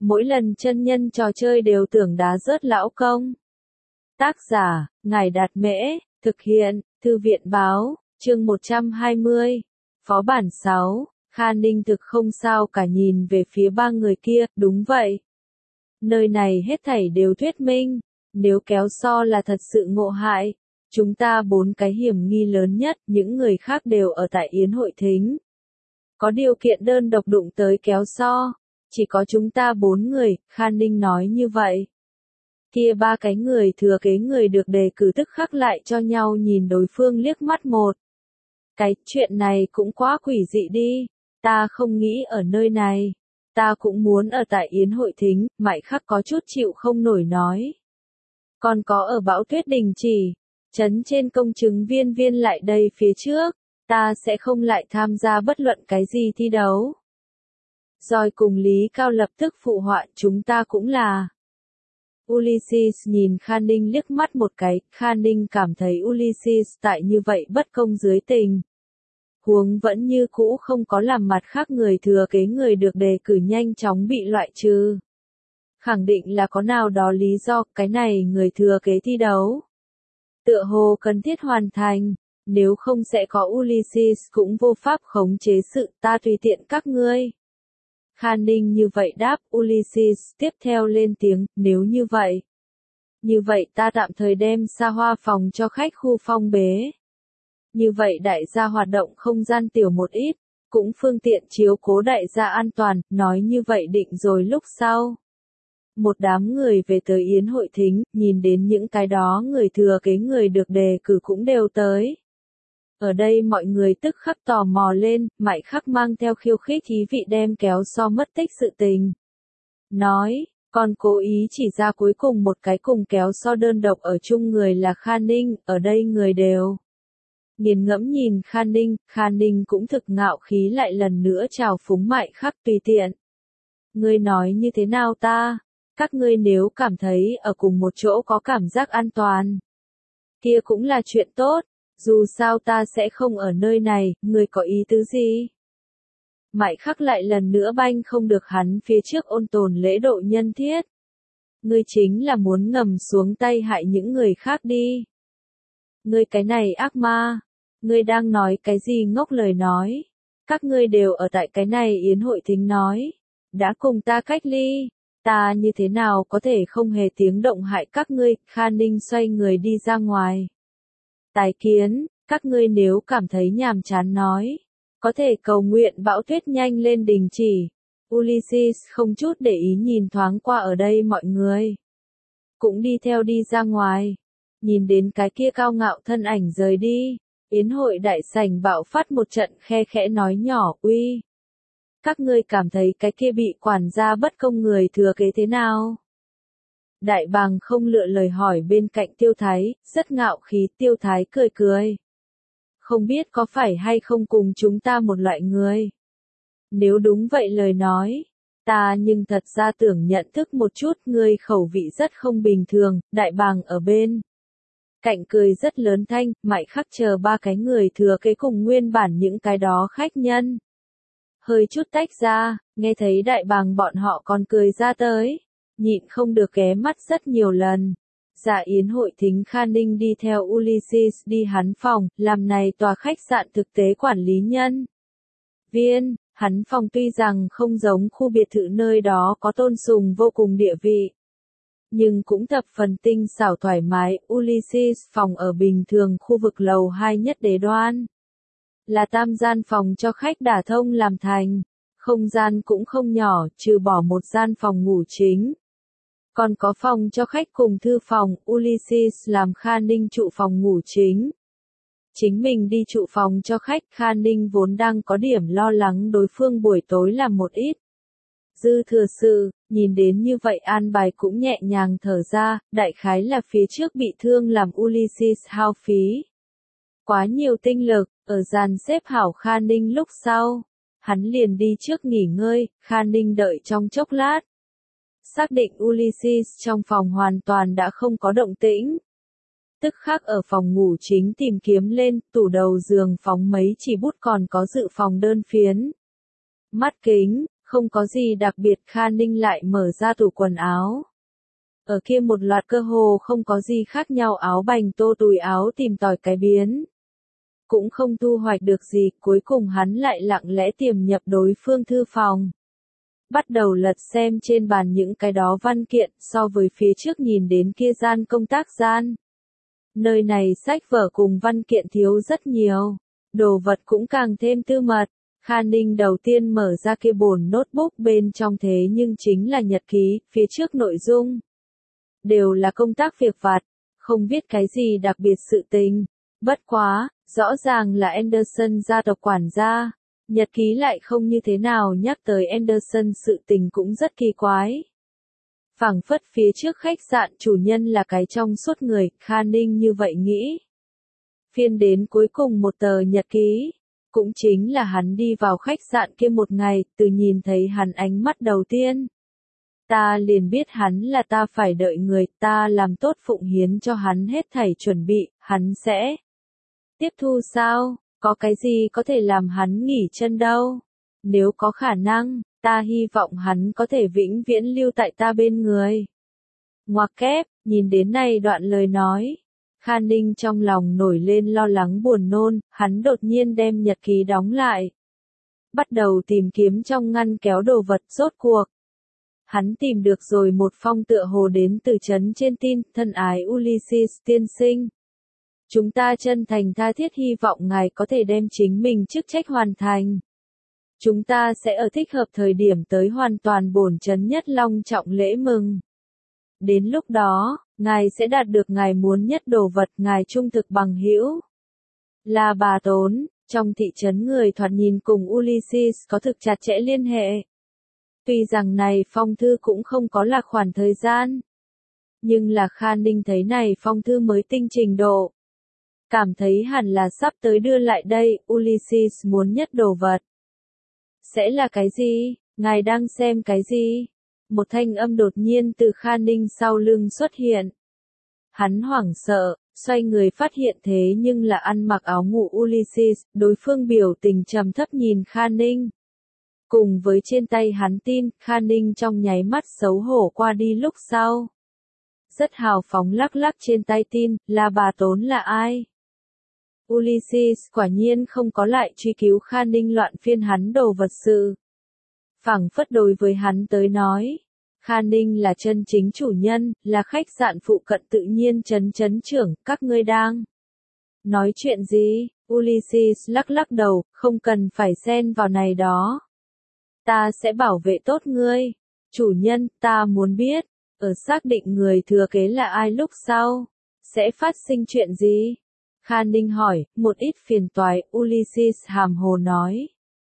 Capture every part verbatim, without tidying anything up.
Mỗi lần chân nhân trò chơi đều tưởng đá rớt lão công. Tác giả, Ngải Đạt Mễ, thực hiện, Thư viện Báo, chương một trăm hai mươi. Phó bản sáu, Kha Ninh thực không sao cả nhìn về phía ba người kia, đúng vậy. Nơi này hết thảy đều thuyết minh, nếu kéo so là thật sự ngộ hại, chúng ta bốn cái hiểm nghi lớn nhất, những người khác đều ở tại Yến Hội Thính. Có điều kiện đơn độc đụng tới kéo so, chỉ có chúng ta bốn người, Kha Ninh nói như vậy. Kia ba cái người thừa kế người được đề cử tức khắc lại cho nhau nhìn đối phương liếc mắt một. Cái chuyện này cũng quá quỷ dị đi, ta không nghĩ ở nơi này, ta cũng muốn ở tại Yến Hội Thính, Mại Khắc có chút chịu không nổi nói. Còn có ở Bão Tuyết Đình Chỉ, trấn trên công chứng viên viên lại đây phía trước, ta sẽ không lại tham gia bất luận cái gì thi đấu. Rồi cùng Lý Cao lập tức phụ họa chúng ta cũng là. Ulysses nhìn Kha Ninh liếc mắt một cái, Kha Ninh cảm thấy Ulysses tại như vậy bất công dưới tình. Huống vẫn như cũ không có làm mặt khác người thừa kế người được đề cử nhanh chóng bị loại trừ. Khẳng định là có nào đó lý do cái này người thừa kế thi đấu. Tựa hồ cần thiết hoàn thành, nếu không sẽ có Ulysses cũng vô pháp khống chế sự ta tùy tiện các ngươi. Kha Ninh như vậy đáp, Ulysses tiếp theo lên tiếng, nếu như vậy. Như vậy ta tạm thời đem xa hoa phòng cho khách khu phong bế. Như vậy đại gia hoạt động không gian tiểu một ít, cũng phương tiện chiếu cố đại gia an toàn, nói như vậy định rồi lúc sau. Một đám người về tới Yến Hội Thính, nhìn đến những cái đó người thừa kế người được đề cử cũng đều tới. Ở đây mọi người tức khắc tò mò lên, Mại Khắc mang theo khiêu khích ý vị đem kéo so mất tích sự tình. Nói, còn cố ý chỉ ra cuối cùng một cái cùng kéo so đơn độc ở chung người là Kha Ninh, ở đây người đều. Nghiền ngẫm nhìn Kha Ninh, Kha Ninh cũng thực ngạo khí lại lần nữa chào phúng Mại Khắc tùy tiện. Ngươi nói như thế nào ta? Các ngươi nếu cảm thấy ở cùng một chỗ có cảm giác an toàn, kia cũng là chuyện tốt. Dù sao ta sẽ không ở nơi này, ngươi có ý tứ gì? Mại Khắc lại lần nữa banh không được hắn phía trước ôn tồn lễ độ nhân thiết. Ngươi chính là muốn ngầm xuống tay hại những người khác đi. Ngươi cái này ác ma, ngươi đang nói cái gì ngốc lời nói? Các ngươi đều ở tại cái này Yến Hội Thính nói, đã cùng ta cách ly, ta như thế nào có thể không hề tiếng động hại các ngươi? Kha Ninh xoay người đi ra ngoài. Tài kiến, các ngươi nếu cảm thấy nhàm chán nói, có thể cầu nguyện bão tuyết nhanh lên đình chỉ. Ulysses không chút để ý nhìn thoáng qua ở đây mọi người. Cũng đi theo đi ra ngoài. Nhìn đến cái kia cao ngạo thân ảnh rời đi. Yến hội đại sảnh bạo phát một trận khe khẽ nói nhỏ, uy. Các ngươi cảm thấy cái kia bị quản gia bất công người thừa kế thế nào? Đại bàng không lựa lời hỏi bên cạnh Tiêu Thái, rất ngạo khí. Tiêu Thái cười cười. Không biết có phải hay không cùng chúng ta một loại người. Nếu đúng vậy lời nói, ta nhưng thật ra tưởng nhận thức một chút ngươi khẩu vị rất không bình thường. Đại bàng ở bên cạnh cười rất lớn thanh, Mại Khắc chờ ba cái người thừa kế cùng nguyên bản những cái đó khách nhân. Hơi chút tách ra, nghe thấy đại bàng bọn họ còn cười ra tới. Nhịn không được ghé mắt rất nhiều lần. Dạ Yến Hội Thính Kha Ninh đi theo Ulysses đi hắn phòng, làm này tòa khách sạn thực tế quản lý nhân viên. Hắn phòng tuy rằng không giống khu biệt thự nơi đó có tôn sùng vô cùng địa vị, nhưng cũng thập phần tinh xảo thoải mái. Ulysses phòng ở bình thường khu vực lầu hai nhất đế đoan. Là tam gian phòng cho khách đả thông làm thành. Không gian cũng không nhỏ, trừ bỏ một gian phòng ngủ chính. Còn có phòng cho khách cùng thư phòng, Ulysses làm Kha Ninh trụ phòng ngủ chính. Chính mình đi trụ phòng cho khách, Kha Ninh vốn đang có điểm lo lắng đối phương buổi tối làm một ít. Dư thừa sự, nhìn đến như vậy an bài cũng nhẹ nhàng thở ra, đại khái là phía trước bị thương làm Ulysses hao phí. Quá nhiều tinh lực, ở dàn xếp hảo Kha Ninh lúc sau. Hắn liền đi trước nghỉ ngơi, Kha Ninh đợi trong chốc lát. Xác định Ulysses trong phòng hoàn toàn đã không có động tĩnh. Tức khắc ở phòng ngủ chính tìm kiếm lên, tủ đầu giường phóng mấy chỉ bút còn có dự phòng đơn phiến. Mắt kính, Không có gì đặc biệt, Kha Ninh lại mở ra tủ quần áo. Ở kia một loạt cơ hồ không có gì khác nhau, áo bành tô túi áo tìm tòi cái biến. Cũng không thu hoạch được gì, cuối cùng hắn lại lặng lẽ tiềm nhập đối phương thư phòng. Bắt đầu lật xem trên bàn những cái đó văn kiện, so với phía trước nhìn đến kia gian công tác gian. Nơi này sách vở cùng văn kiện thiếu rất nhiều, đồ vật cũng càng thêm tư mật. Kha Ninh đầu tiên mở ra kia bồn notebook, bên trong thế nhưng chính là nhật ký, phía trước nội dung đều là công tác việc vặt, không viết cái gì đặc biệt sự tình. Bất quá, rõ ràng là Anderson gia tộc quản gia, nhật ký lại không như thế nào nhắc tới Anderson, sự tình cũng rất kỳ quái. Phảng phất phía trước khách sạn chủ nhân là cái trong suốt người, Kha Ninh như vậy nghĩ. Phiên đến cuối cùng một tờ nhật ký, cũng chính là hắn đi vào khách sạn kia một ngày, từ nhìn thấy hắn ánh mắt đầu tiên. Ta liền biết hắn là ta phải đợi người, ta làm tốt phụng hiến cho hắn hết thảy chuẩn bị, hắn sẽ tiếp thu sao, có cái gì có thể làm hắn nghỉ chân đâu. Nếu có khả năng, ta hy vọng hắn có thể vĩnh viễn lưu tại ta bên người. Ngoặc kép, nhìn đến này đoạn lời nói. Kha Ninh trong lòng nổi lên lo lắng buồn nôn, hắn đột nhiên đem nhật ký đóng lại. Bắt đầu tìm kiếm trong ngăn kéo đồ vật, rốt cuộc. Hắn tìm được rồi một phong tựa hồ đến từ trấn trên tin, thân ái Ulysses tiên sinh. Chúng ta chân thành tha thiết hy vọng ngài có thể đem chính mình chức trách hoàn thành. Chúng ta sẽ ở thích hợp thời điểm tới hoàn toàn bổn trấn nhất long trọng lễ mừng. Đến lúc đó, ngài sẽ đạt được ngài muốn nhất đồ vật, ngài trung thực bằng hữu. Là bà Tốn, trong thị trấn người thoạt nhìn cùng Ulysses có thực chặt chẽ liên hệ. Tuy rằng này phong thư cũng không có là khoản thời gian. Nhưng là Kha Ninh thấy này phong thư mới tinh trình độ. Cảm thấy hẳn là sắp tới đưa lại đây, Ulysses muốn nhất đồ vật. Sẽ là cái gì? Ngài đang xem cái gì? Một thanh âm đột nhiên từ Kha Ninh sau lưng xuất hiện. Hắn hoảng sợ, xoay người phát hiện thế nhưng là ăn mặc áo ngủ Ulysses, đối phương biểu tình trầm thấp nhìn Kha Ninh. Cùng với trên tay hắn tin, Kha Ninh trong nháy mắt xấu hổ qua đi lúc sau. Rất hào phóng lắc lắc trên tay tin, là bà Tốn là ai? Ulysses quả nhiên không có lại truy cứu Kha Ninh loạn phiên hắn đồ vật sự. Phảng phất đối với hắn tới nói, Kha Ninh là chân chính chủ nhân, là khách sạn phụ cận tự nhiên trấn trấn trưởng, các ngươi đang nói chuyện gì? Ulysses lắc lắc đầu, không cần phải xen vào này đó. Ta sẽ bảo vệ tốt ngươi. Chủ nhân, ta muốn biết, ở xác định người thừa kế là ai lúc sau, sẽ phát sinh chuyện gì? Kha Ninh hỏi, một ít phiền toái, Ulysses hàm hồ nói.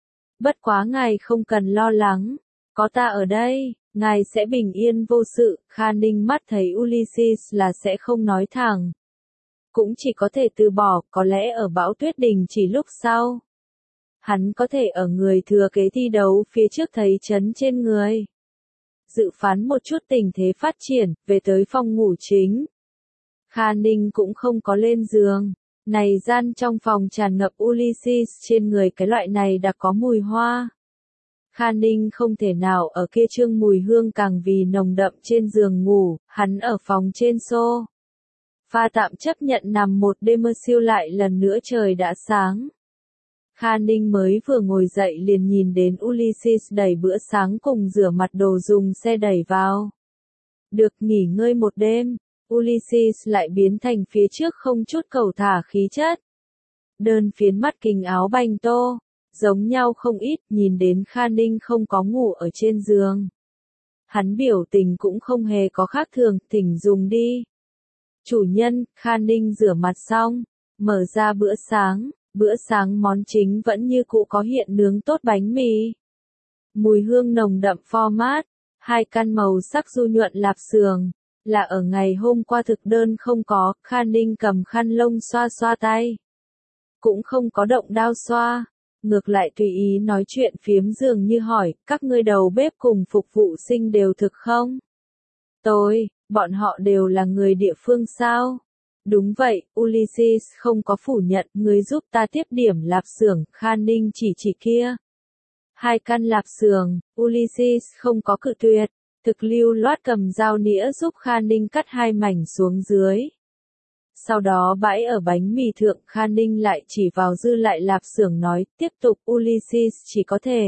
Bất quá ngài không cần lo lắng, có ta ở đây, ngài sẽ bình yên vô sự. Kha Ninh mắt thấy Ulysses là sẽ không nói thẳng. Cũng chỉ có thể từ bỏ, có lẽ ở bão tuyết đình chỉ lúc sau. Hắn có thể ở người thừa kế thi đấu phía trước thấy chấn trên người. Dự phán một chút tình thế phát triển, về tới phòng ngủ chính. Kha Ninh cũng không có lên giường. Này gian trong phòng tràn ngập Ulysses trên người cái loại này đã có mùi hoa. Kha Ninh không thể nào ở kia trương mùi hương càng vì nồng đậm trên giường ngủ, hắn ở phòng trên xô. Pha tạm chấp nhận nằm một đêm mơ siêu lại lần nữa trời đã sáng. Kha Ninh mới vừa ngồi dậy liền nhìn đến Ulysses đẩy bữa sáng cùng rửa mặt đồ dùng xe đẩy vào. Được nghỉ ngơi một đêm, Ulysses lại biến thành phía trước không chút cầu thả khí chất. Đơn phiến mắt kính áo bành tô, giống nhau không ít, nhìn đến Kha Ninh không có ngủ ở trên giường. Hắn biểu tình cũng không hề có khác thường, thỉnh dùng đi. Chủ nhân, Kha Ninh rửa mặt xong, mở ra bữa sáng. Bữa sáng món chính vẫn như cũ có hiện nướng tốt bánh mì. Mùi hương nồng đậm format, hai căn màu sắc du nhuận lạp xưởng, là ở ngày hôm qua thực đơn không có. Kha Ninh cầm khăn lông xoa xoa tay. Cũng không có động đao xoa, ngược lại tùy ý nói chuyện phiếm dường như hỏi, các ngươi đầu bếp cùng phục vụ sinh đều thực không? Tôi, bọn họ đều là người địa phương sao? Đúng vậy, Ulysses không có phủ nhận, người giúp ta tiếp điểm lạp xưởng. Kha Ninh chỉ chỉ kia. Hai căn lạp xưởng, Ulysses không có cự tuyệt, thực lưu loát cầm dao nĩa giúp Kha Ninh cắt hai mảnh xuống dưới. Sau đó bãi ở bánh mì thượng, Kha Ninh lại chỉ vào dư lại lạp xưởng nói, tiếp tục. Ulysses chỉ có thể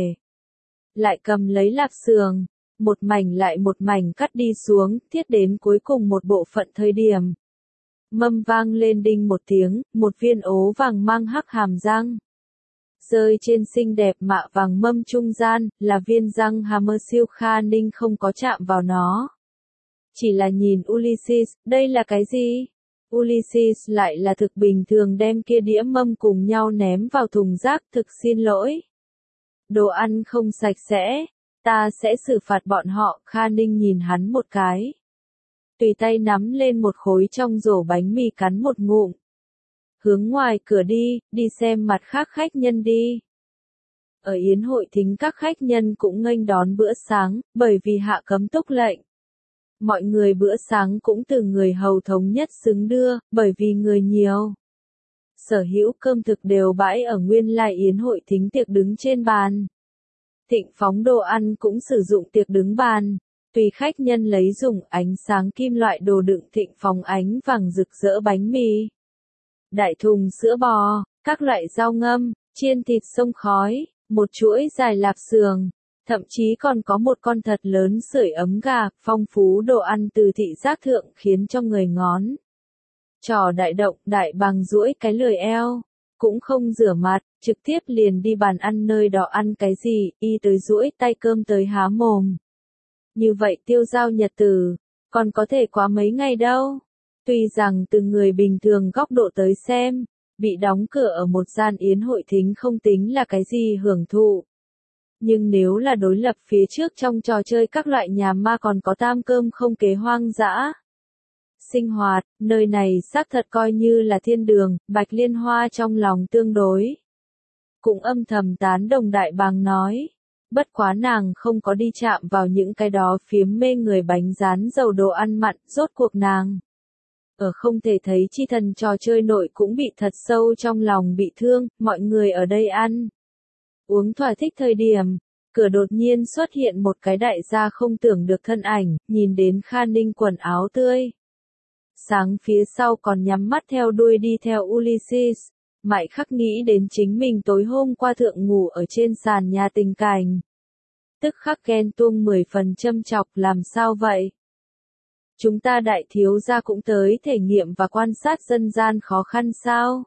lại cầm lấy lạp xưởng, một mảnh lại một mảnh cắt đi xuống, thiết đến cuối cùng một bộ phận thời điểm. Mâm vang lên đinh một tiếng, một viên ố vàng mang hắc hàm răng. Rơi trên xinh đẹp mạ vàng mâm trung gian, là viên răng hammer siêu. Kha Ninh không có chạm vào nó. Chỉ là nhìn Ulysses, đây là cái gì? Ulysses lại là thực bình thường đem kia đĩa mâm cùng nhau ném vào thùng rác. Thực xin lỗi. Đồ ăn không sạch sẽ, ta sẽ xử phạt bọn họ. Kha Ninh nhìn hắn một cái. Tùy tay nắm lên một khối trong rổ bánh mì cắn một ngụm. Hướng ngoài cửa đi, đi xem mặt khác khách nhân đi. Ở yến hội thính các khách nhân cũng nghênh đón bữa sáng, bởi vì hạ cấm túc lệnh. Mọi người bữa sáng cũng từ người hầu thống nhất xứng đưa, bởi vì người nhiều. Sở hữu cơm thực đều bãi ở nguyên lai yến hội thính tiệc đứng trên bàn. Thịnh phóng đồ ăn cũng sử dụng tiệc đứng bàn. Tùy khách nhân lấy dùng ánh sáng kim loại đồ đựng thịnh phóng ánh vàng rực rỡ bánh mì. Đại thùng sữa bò, các loại rau ngâm, chiên thịt xông khói, một chuỗi dài lạp xưởng, thậm chí còn có một con thật lớn sưởi ấm gà. Phong phú đồ ăn từ thị giác thượng khiến cho người ngón trỏ đại động. Đại bằng duỗi cái lười eo, cũng không rửa mặt, trực tiếp liền đi bàn ăn nơi đó ăn cái gì, y tới duỗi tay cơm tới há mồm. Như vậy tiêu giao nhật tử, còn có thể quá mấy ngày đâu. Tuy rằng từ người bình thường góc độ tới xem, bị đóng cửa ở một gian yến hội thính không tính là cái gì hưởng thụ. Nhưng nếu là đối lập phía trước trong trò chơi các loại nhà ma còn có tam cơm không kế hoang dã sinh hoạt, nơi này xác thật coi như là thiên đường. Bạch Liên Hoa trong lòng tương đối cũng âm thầm tán đồng đại bàng nói. Bất quá nàng không có đi chạm vào những cái đó phiếm mê người bánh rán dầu đồ ăn mặn. Rốt cuộc nàng ở không thể thấy chi thần trò chơi nội cũng bị thật sâu trong lòng bị thương. Mọi người ở đây ăn uống thỏa thích thời điểm, cửa đột nhiên xuất hiện một cái đại gia không tưởng được thân ảnh. Nhìn đến Kha Ninh quần áo tươi sáng phía sau còn nhắm mắt theo đuôi đi theo Ulysses. Mại Khắc nghĩ đến chính mình tối hôm qua thượng ngủ ở trên sàn nhà tình cảnh. Tức khắc ghen tuông mười phần châm chọc. Làm sao vậy? Chúng ta đại thiếu gia cũng tới thể nghiệm và quan sát dân gian khó khăn sao?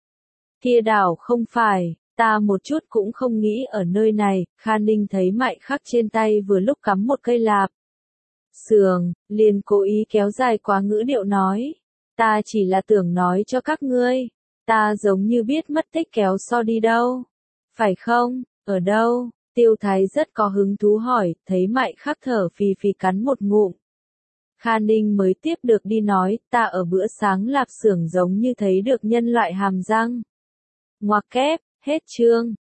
Kia đảo không phải, ta một chút cũng không nghĩ ở nơi này. Kha Ninh thấy Mại Khắc trên tay vừa lúc cắm một cây lạp xưởng, liền cố ý kéo dài quá ngữ điệu nói. Ta chỉ là tưởng nói cho các ngươi, ta giống như biết mất tích kéo so đi đâu. Phải không? Ở đâu? Tiêu Thái rất có hứng thú hỏi, thấy Mại Khắc thở phì phì cắn một ngụm. Kha Ninh mới tiếp được đi nói, ta ở bữa sáng lạp xưởng giống như thấy được nhân loại hàm răng. Ngoặc kép, hết chương.